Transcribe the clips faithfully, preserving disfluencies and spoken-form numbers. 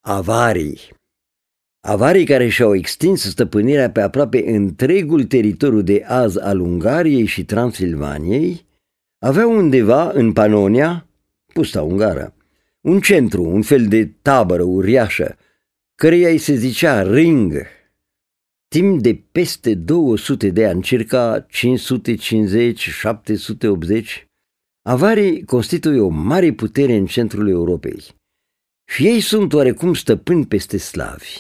avarii. Avarii care și-au extins stăpânirea pe aproape întregul teritoriu de azi al Ungariei și Transilvaniei, aveau undeva în Panonia, pusta ungară, un centru, un fel de tabără uriașă, căreia îi se zicea Ring. Timp de peste două sute de ani, circa cinci sute cincizeci - șapte sute optzeci, avarii constituie o mare putere în centrul Europei și ei sunt oarecum stăpâni peste slavi.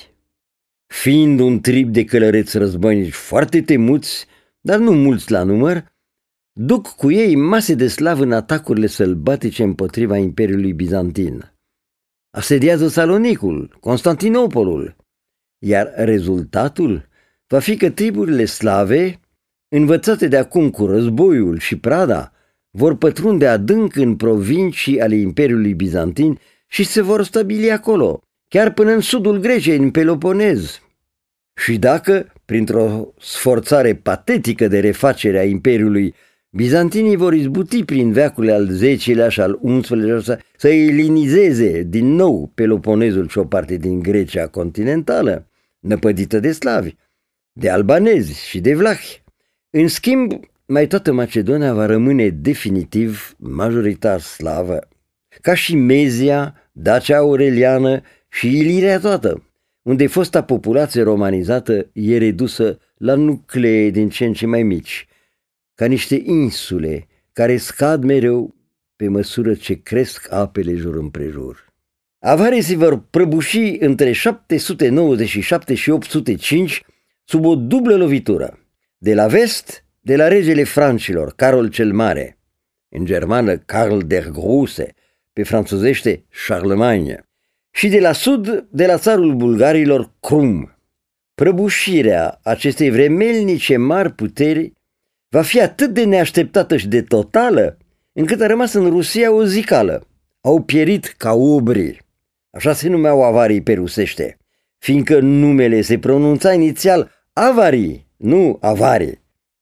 Fiind un trib de călăreți războinici foarte temuți, dar nu mulți la număr, duc cu ei mase de slavi în atacurile sălbatice împotriva Imperiului Bizantin. Asediază Salonicul, Constantinopolul, iar rezultatul va fi că triburile slave, învățate de acum cu războiul și prada, vor pătrunde adânc în provincii ale Imperiului Bizantin și se vor stabili acolo, chiar până în sudul Greciei, în Peloponez. Și dacă, printr-o sforțare patetică de refacere a Imperiului, bizantinii vor izbuti prin veacurile al zecilea și al unsprezecelea să elinizeze din nou Peloponezul și o parte din Grecia continentală, năpădită de slavi, de albanezi și de vlahi. În schimb, mai toată Macedonia va rămâne definitiv majoritar slavă, ca și Mezia, Dacia Aureliană și Iliria toată, unde fosta populație romanizată e redusă la nuclee din ce în ce mai mici, ca niște insule care scad mereu pe măsură ce cresc apele jur împrejur. Avarii se vor prăbuși între șapte sute nouăzeci și șapte și opt sute cinci sub o dublă lovitură. De la vest, de la regele francilor, Carol cel Mare, în germană Karl der Große, pe franțuzește Charlemagne, și de la sud, de la țarul bulgarilor Krum. Prăbușirea acestei vremelnice mari puteri va fi atât de neașteptată și de totală, încât a rămas în Rusia o zicală. Au pierit ca obri, așa se numeau avarii pe rusește, fiindcă numele se pronunța inițial avarii, nu avarii.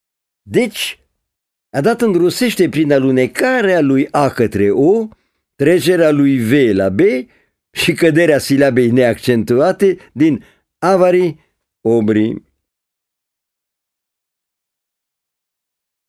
Deci, a dat în rusește prin alunecarea lui A către O, trecerea lui V la B și căderea silabei neaccentuate din avarii, obri.